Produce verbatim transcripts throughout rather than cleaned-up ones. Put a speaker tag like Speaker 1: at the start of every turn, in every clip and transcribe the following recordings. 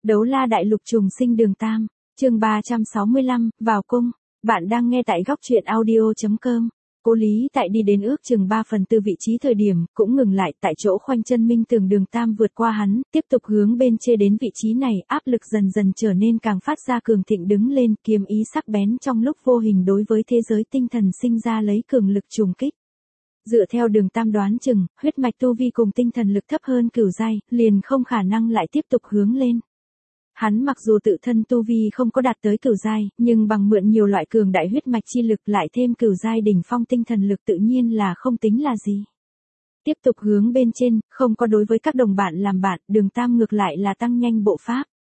Speaker 1: Đấu la đại lục trùng sinh đường tam, chương ba trăm sáu mươi lăm, vào cung. Bạn đang nghe tại góc truyện audio chấm com. Cố Lý tại đi đến ước chừng ba phần tư vị trí thời điểm, cũng ngừng lại tại chỗ khoanh chân minh tường đường tam vượt qua hắn, tiếp tục hướng bên trên đến vị trí này, áp lực dần dần trở nên càng phát ra cường thịnh đứng lên, kiếm ý sắc bén trong lúc vô hình đối với thế giới tinh thần sinh ra lấy cường lực trùng kích. Dựa theo đường tam đoán chừng, huyết mạch tu vi cùng tinh thần lực thấp hơn cửu giai, liền không khả năng lại tiếp tục hướng lên. Hắn mặc dù tự thân tu vi không có đạt tới cửu giai, nhưng bằng mượn nhiều loại cường đại huyết mạch chi lực lại thêm cửu giai đỉnh phong tinh thần lực tự nhiên là không tính là gì. Tiếp tục hướng bên trên, không có đối với các đồng bạn làm bạn, đường tam ngược lại là tăng nhanh bộ pháp.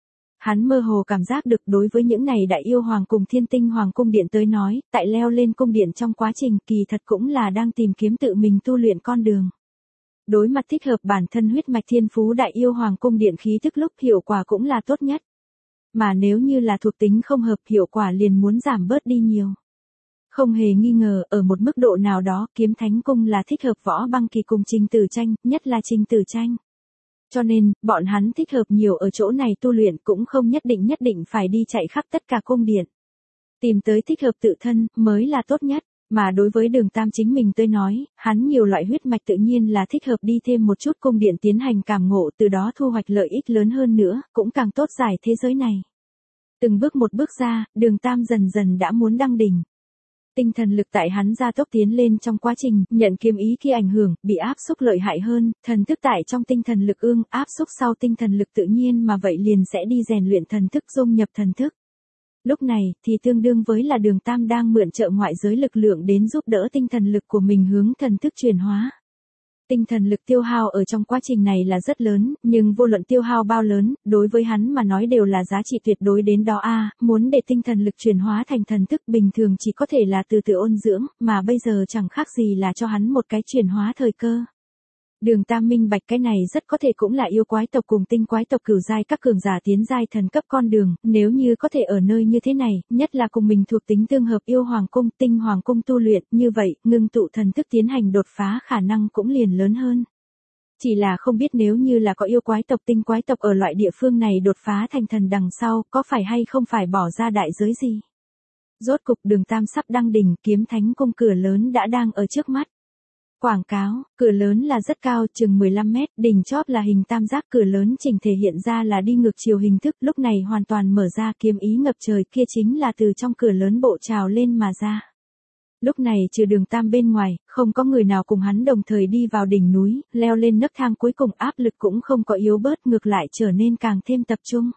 Speaker 1: Hắn mơ hồ cảm giác được đối với những này đại yêu hoàng cùng thiên tinh hoàng cung điện tới nói, tại leo lên cung điện trong quá trình kỳ thật cũng là đang tìm kiếm tự mình tu luyện con đường. Đối mặt thích hợp bản thân huyết mạch thiên phú đại yêu hoàng cung điện khí thức lúc hiệu quả cũng là tốt nhất. Mà nếu như là thuộc tính không hợp hiệu quả liền muốn giảm bớt đi nhiều. Không hề nghi ngờ ở một mức độ nào đó kiếm thánh cung là thích hợp võ băng kỳ cùng Trình Tử Tranh, nhất là Trình Tử Tranh. Cho nên, bọn hắn thích hợp nhiều ở chỗ này tu luyện cũng không nhất định nhất định phải đi chạy khắp tất cả cung điện. Tìm tới thích hợp tự thân mới là tốt nhất. Mà đối với đường tam chính mình tôi nói, hắn nhiều loại huyết mạch tự nhiên là thích hợp đi thêm một chút cung điện tiến hành cảm ngộ từ đó thu hoạch lợi ích lớn hơn nữa, cũng càng tốt giải thế giới này. Từng bước một bước ra, đường tam dần dần đã muốn đăng đỉnh. Tinh thần lực tại hắn gia tốc tiến lên trong quá trình, nhận kiếm ý khi ảnh hưởng, bị áp xúc lợi hại hơn, thần thức tại trong tinh thần lực ương, áp xúc sau tinh thần lực tự nhiên mà vậy liền sẽ đi rèn luyện thần thức dung nhập thần thức. Lúc này, thì tương đương với là đường tam đang mượn trợ ngoại giới lực lượng đến giúp đỡ tinh thần lực của mình hướng thần thức chuyển hóa. Tinh thần lực tiêu hao ở trong quá trình này là rất lớn, nhưng vô luận tiêu hao bao lớn, đối với hắn mà nói đều là giá trị tuyệt đối đến đó a à, muốn để tinh thần lực chuyển hóa thành thần thức bình thường chỉ có thể là từ từ ôn dưỡng, mà bây giờ chẳng khác gì là cho hắn một cái chuyển hóa thời cơ. Đường tam minh bạch cái này rất có thể cũng là yêu quái tộc cùng tinh quái tộc cửu giai các cường giả tiến giai thần cấp con đường, nếu như có thể ở nơi như thế này, nhất là cùng mình thuộc tính tương hợp yêu hoàng cung, tinh hoàng cung tu luyện, như vậy, ngưng tụ thần thức tiến hành đột phá khả năng cũng liền lớn hơn. Chỉ là không biết nếu như là có yêu quái tộc tinh quái tộc ở loại địa phương này đột phá thành thần đằng sau, có phải hay không phải bỏ ra đại giới gì? Rốt cục đường tam sắp đăng đỉnh, kiếm thánh cung cửa lớn đã đang ở trước mắt. Quảng cáo, cửa lớn là rất cao, chừng mười lăm mét, đỉnh chóp là hình tam giác, cửa lớn chỉnh thể hiện ra là đi ngược chiều hình thức, lúc này hoàn toàn mở ra, kiếm ý ngập trời kia chính là từ trong cửa lớn bộ trào lên mà ra. Lúc này trừ đường tam bên ngoài, không có người nào cùng hắn đồng thời đi vào đỉnh núi, leo lên nấc thang cuối cùng áp lực cũng không có yếu bớt, ngược lại trở nên càng thêm tập trung.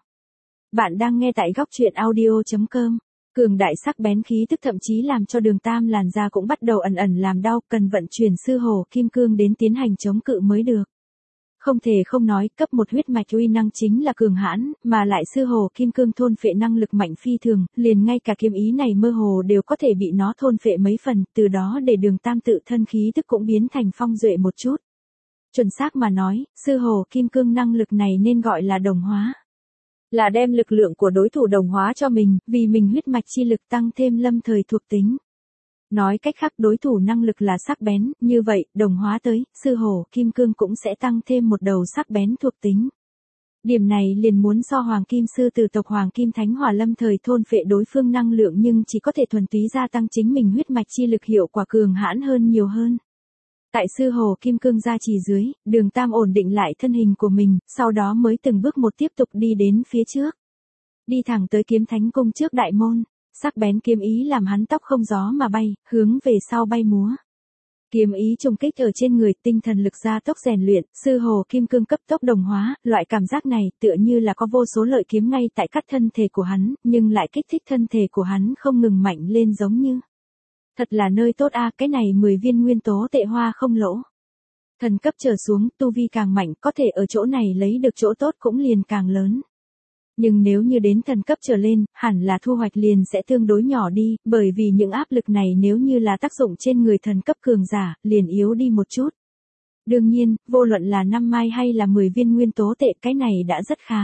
Speaker 1: Bạn đang nghe tại góc truyện audio chấm com. Cường đại sắc bén khí tức thậm chí làm cho đường tam làn da cũng bắt đầu ẩn ẩn làm đau, cần vận chuyển sư hồ kim cương đến tiến hành chống cự mới được. Không thể không nói, cấp một huyết mạch uy năng chính là cường hãn, mà lại sư hồ kim cương thôn phệ năng lực mạnh phi thường, liền ngay cả kiếm ý này mơ hồ đều có thể bị nó thôn phệ mấy phần, từ đó để đường tam tự thân khí tức cũng biến thành phong duệ một chút. Chuẩn xác mà nói, sư hồ kim cương năng lực này nên gọi là đồng hóa. Là đem lực lượng của đối thủ đồng hóa cho mình, vì mình huyết mạch chi lực tăng thêm lâm thời thuộc tính. Nói cách khác đối thủ năng lực là sắc bén, như vậy, đồng hóa tới, sư hổ, kim cương cũng sẽ tăng thêm một đầu sắc bén thuộc tính. Điểm này liền muốn so hoàng kim sư từ tộc hoàng kim thánh hỏa lâm thời thôn phệ đối phương năng lượng nhưng chỉ có thể thuần túy gia tăng chính mình huyết mạch chi lực hiệu quả cường hãn hơn nhiều hơn. Tại sư hồ kim cương gia trì dưới, đường tam ổn định lại thân hình của mình, sau đó mới từng bước một tiếp tục đi đến phía trước. Đi thẳng tới kiếm thánh cung trước đại môn, sắc bén kiếm ý làm hắn tóc không gió mà bay, hướng về sau bay múa. Kiếm ý trùng kích ở trên người, tinh thần lực gia tốc rèn luyện, sư hồ kim cương cấp tốc đồng hóa, loại cảm giác này tựa như là có vô số lợi kiếm ngay tại cắt thân thể của hắn, nhưng lại kích thích thân thể của hắn không ngừng mạnh lên giống như. Thật là nơi tốt a, cái này mười viên nguyên tố tệ hoa không lỗ. Thần cấp trở xuống, tu vi càng mạnh, có thể ở chỗ này lấy được chỗ tốt cũng liền càng lớn. Nhưng nếu như đến thần cấp trở lên, hẳn là thu hoạch liền sẽ tương đối nhỏ đi, bởi vì những áp lực này nếu như là tác dụng trên người thần cấp cường giả, liền yếu đi một chút. Đương nhiên, vô luận là năm mai hay là mười viên nguyên tố tệ, cái này đã rất khá.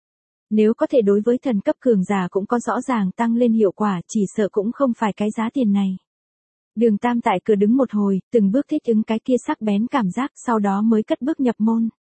Speaker 1: Nếu có thể đối với thần cấp cường giả cũng có rõ ràng tăng lên hiệu quả, chỉ sợ cũng không phải cái giá tiền này. Đường tam tại cửa đứng một hồi, từng bước thích ứng cái kia sắc bén cảm giác, sau đó mới cất bước nhập môn.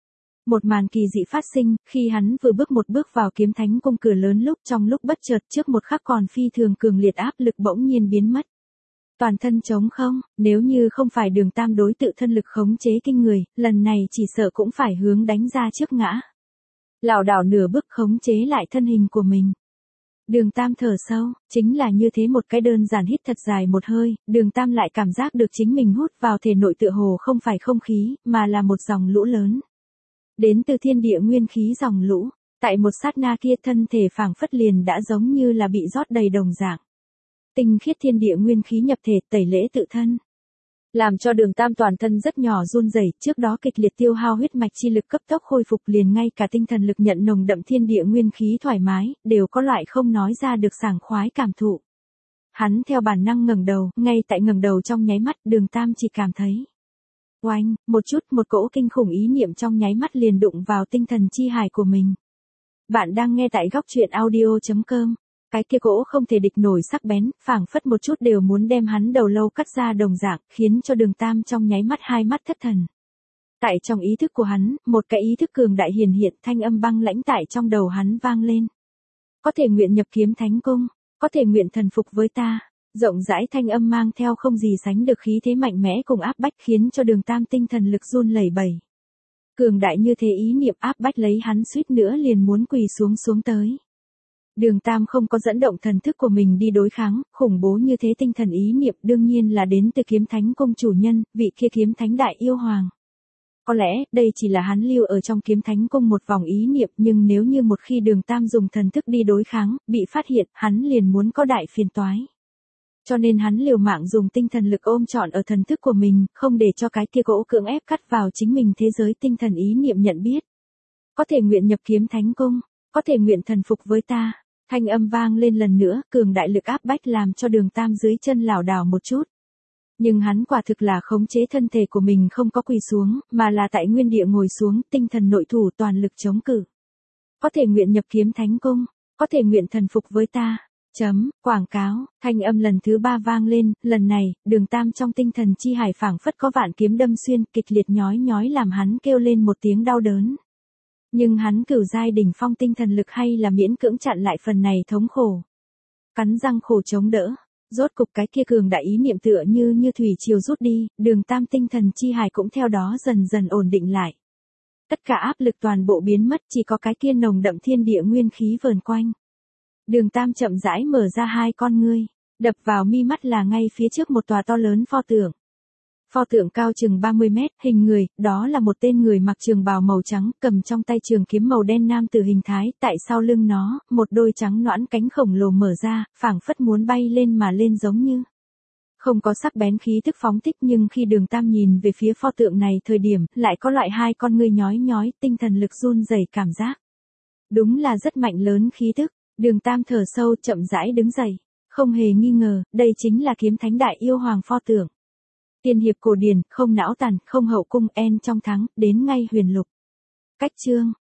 Speaker 1: Một màn kỳ dị phát sinh, khi hắn vừa bước một bước vào kiếm thánh cung cửa lớn lúc trong lúc bất chợt trước một khắc còn phi thường cường liệt áp lực bỗng nhiên biến mất. Toàn thân trống không, nếu như không phải Đường Tam đối tự thân lực khống chế kinh người, lần này chỉ sợ cũng phải hướng đánh ra trước ngã. Lảo đảo nửa bước khống chế lại thân hình của mình. Đường Tam thở sâu, chính là như thế một cái đơn giản hít thật dài một hơi, Đường Tam lại cảm giác được chính mình hút vào thể nội tựa hồ không phải không khí, mà là một dòng lũ lớn. Đến từ thiên địa nguyên khí dòng lũ, tại một sát na kia thân thể phảng phất liền đã giống như là bị rót đầy đồng dạng. Tinh khiết thiên địa nguyên khí nhập thể tẩy lễ tự thân. Làm cho Đường Tam toàn thân rất nhỏ run rẩy, trước đó kịch liệt tiêu hao huyết mạch chi lực cấp tốc khôi phục liền ngay cả tinh thần lực nhận nồng đậm thiên địa nguyên khí thoải mái, đều có loại không nói ra được sảng khoái cảm thụ. Hắn theo bản năng ngẩng đầu, ngay tại ngẩng đầu trong nháy mắt Đường Tam chỉ cảm thấy. Oanh, một chút một cỗ kinh khủng ý niệm trong nháy mắt liền đụng vào tinh thần chi hải của mình. Bạn đang nghe tại góc truyện audio chấm com. Cái kia cỗ không thể địch nổi sắc bén, phảng phất một chút đều muốn đem hắn đầu lâu cắt ra đồng dạng, khiến cho Đường Tam trong nháy mắt hai mắt thất thần. Tại trong ý thức của hắn, một cái ý thức cường đại hiển hiện, thanh âm băng lãnh tại trong đầu hắn vang lên. Có thể nguyện nhập kiếm thánh cung, có thể nguyện thần phục với ta. Rộng rãi thanh âm mang theo không gì sánh được khí thế mạnh mẽ cùng áp bách khiến cho Đường Tam tinh thần lực run lẩy bẩy. Cường đại như thế ý niệm áp bách lấy hắn suýt nữa liền muốn quỳ xuống xuống tới. Đường Tam không có dẫn động thần thức của mình đi đối kháng, khủng bố như thế tinh thần ý niệm đương nhiên là đến từ kiếm thánh cung chủ nhân, vị kia kiếm thánh đại yêu hoàng. Có lẽ, đây chỉ là hắn lưu ở trong kiếm thánh cung một vòng ý niệm nhưng nếu như một khi Đường Tam dùng thần thức đi đối kháng, bị phát hiện, hắn liền muốn có đại phiền toái. Cho nên hắn liều mạng dùng tinh thần lực ôm trọn ở thần thức của mình, không để cho cái kia gỗ cưỡng ép cắt vào chính mình thế giới tinh thần ý niệm nhận biết. Có thể nguyện nhập kiếm thánh cung, có thể nguyện thần phục với ta. Thanh âm vang lên lần nữa, cường đại lực áp bách làm cho Đường Tam dưới chân lảo đảo một chút. Nhưng hắn quả thực là khống chế thân thể của mình không có quỳ xuống, mà là tại nguyên địa ngồi xuống, tinh thần nội thủ toàn lực chống cự. Có thể nguyện nhập kiếm thánh cung, có thể nguyện thần phục với ta. Chấm, quảng cáo, thanh âm lần thứ ba vang lên, lần này, Đường Tam trong tinh thần chi hải phảng phất có vạn kiếm đâm xuyên, kịch liệt nhói nhói làm hắn kêu lên một tiếng đau đớn. Nhưng hắn cửu giai đỉnh phong tinh thần lực hay là miễn cưỡng chặn lại phần này thống khổ. Cắn răng khổ chống đỡ, rốt cục cái kia cường đại ý niệm tựa như như thủy triều rút đi, Đường Tam tinh thần chi hải cũng theo đó dần dần ổn định lại. Tất cả áp lực toàn bộ biến mất, chỉ có cái kia nồng đậm thiên địa nguyên khí vờn quanh. Đường Tam chậm rãi mở ra hai con ngươi, đập vào mi mắt là ngay phía trước một tòa to lớn pho tượng. Pho tượng cao chừng ba mươi mét, hình người, đó là một tên người mặc trường bào màu trắng, cầm trong tay trường kiếm màu đen nam tử hình thái, tại sau lưng nó, một đôi trắng nõn cánh khổng lồ mở ra, phảng phất muốn bay lên mà lên giống như. Không có sắc bén khí tức phóng thích nhưng khi Đường Tam nhìn về phía pho tượng này thời điểm, lại có loại hai con ngươi nhói nhói, tinh thần lực run rẩy cảm giác. Đúng là rất mạnh lớn khí tức, Đường Tam thở sâu chậm rãi đứng dậy, không hề nghi ngờ, đây chính là kiếm thánh đại yêu hoàng pho tượng. Tiên hiệp cổ điển, không não tàn, không hậu cung en trong thắng, đến ngay huyền lục. Cách chương,